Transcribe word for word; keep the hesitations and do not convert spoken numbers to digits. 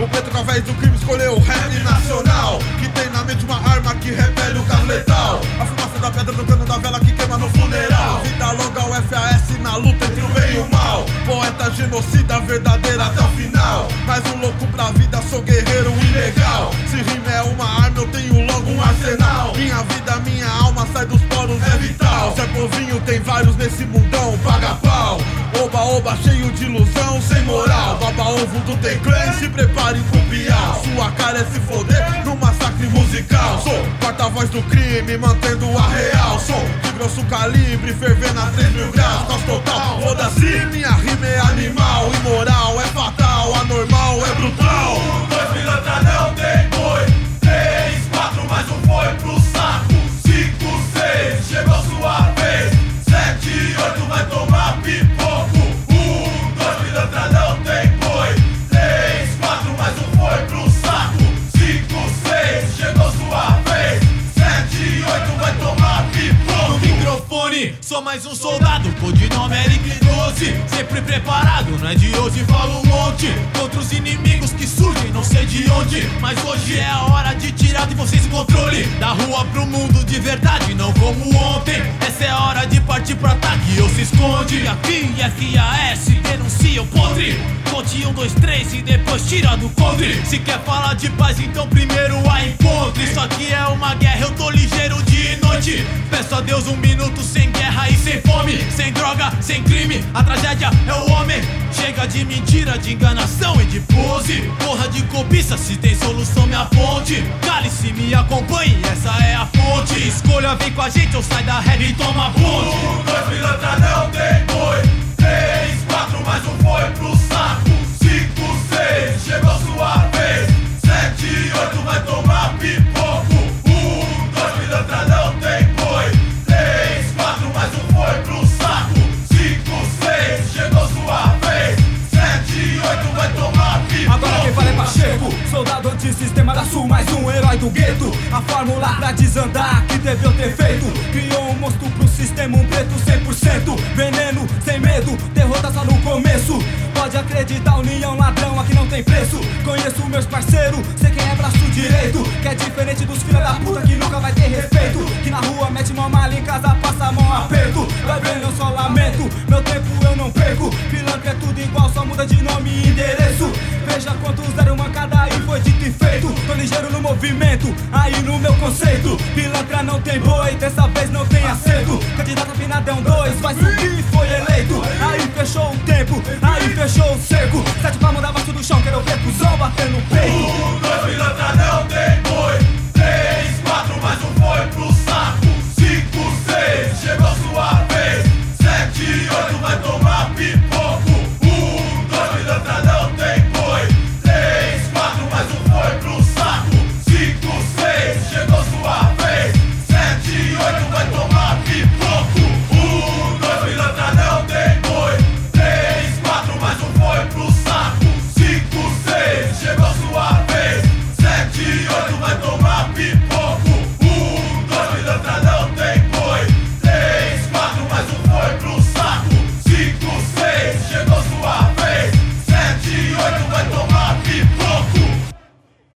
O preto com a vez do crime escolheu o rap nacional, que tem na mente uma arma que repele o caso letal. A fumaça da pedra no cano da vela que queima no funeral. Vida longa, o F A S na luta entre o bem e o mal. Poeta genocida verdadeira até o final. Mais um louco pra vida, sou guerreiro ilegal. Se rima é uma arma, eu tenho logo um arsenal. Minha vida, minha alma sai dos poros, é vital. Se é povinho, tem vários nesse mundão, paga pau. Oba, oba, cheio de ilusão, sem moral. Baba ovo do tem clã, se prepare pro piau. Sua cara é se foder no massacre musical. Sou porta-voz do crime, mantendo a real. Sou de grosso calibre, fervendo a três mil graus. Caos total, foda-se, minha rima é animal. Imoral, é fatal, anormal, é brutal. Um, dois, pilantra não tem boi. Três, quatro, mais um foi pro saco. Cinco, seis, chegou sua vez. Sete, oito, vai tomar pipoco. Um, dois, pilantra não tem boi. Três, quatro, mais um foi pro saco. Cinco, seis, chegou sua vez. Sete, oito, vai tomar pipoco. No microfone, sou mais um soldado, codinome Eric doze. Sempre preparado, não é de hoje, falo um monte. Contra os inimigos que surgem, não sei de onde. Mas hoje é a hora de tirar de vocês o controle. Da rua pro mundo de verdade, não como ontem. Essa é a hora de partir pro ataque ou se esconde. Aqui F A S denuncia o podre. Conte um, dois, três e depois tira do coldre. Se quer falar de paz, então primeiro a encontre. Isso aqui é uma guerra, eu tô ligeiro de noite. Peço a Deus um minuto sem guerra e sem fome. Sem droga, sem crime, a tragédia é o homem. Chega de mentira, de enganação e de pose. Porra de cobiça, se tem solução me aponte. Cálice, me acompanhe, essa é a fonte. Escolha, vem com a gente ou sai da regra e toma ponte. Um, dois, pilantra não tem boi. Três, quatro, mais um foi pro saco. Cinco, seis, chegou sua vez. Sete, oito, vai tomar pipoco. Um, dois, pilantra não tem boi. Três, quatro, mais um foi pro saco. Cinco, seis, chegou sua vez. Sete, oito, vai tomar pipoco. Agora quem fala é Pacheco, soldado antissistema da Sul, mais um herói do gueto. A fórmula pra desandar que deveu ter feito. Criou um monstro pro sistema, um preto cem por cento. Veneno, sem medo, derrota só no começo. Pode acreditar, união ladrão, aqui não tem preço. Conheço meus parceiros, sei quem é braço direito. Que é diferente dos filha da puta que nunca vai ter respeito. Que na rua mete mão mal, em casa passa a mão aperto. Vai ver, eu só lamento, meu tempo eu não perco. Pilantra é tudo igual, só muda de nome e endereço. Veja quantos deram mancada e foi dito e feito. Tô ligeiro no movimento, aí no meu conceito. Pilantra não tem boi, dessa vez não tem acerto. Candidato a finadão dois, vai subir e foi eleito. Aí fechou o tempo, aí fechou o cerco. Sete pra mandar baixo do chão, quero ver cuzão bater no peito. Um, dois, pilantra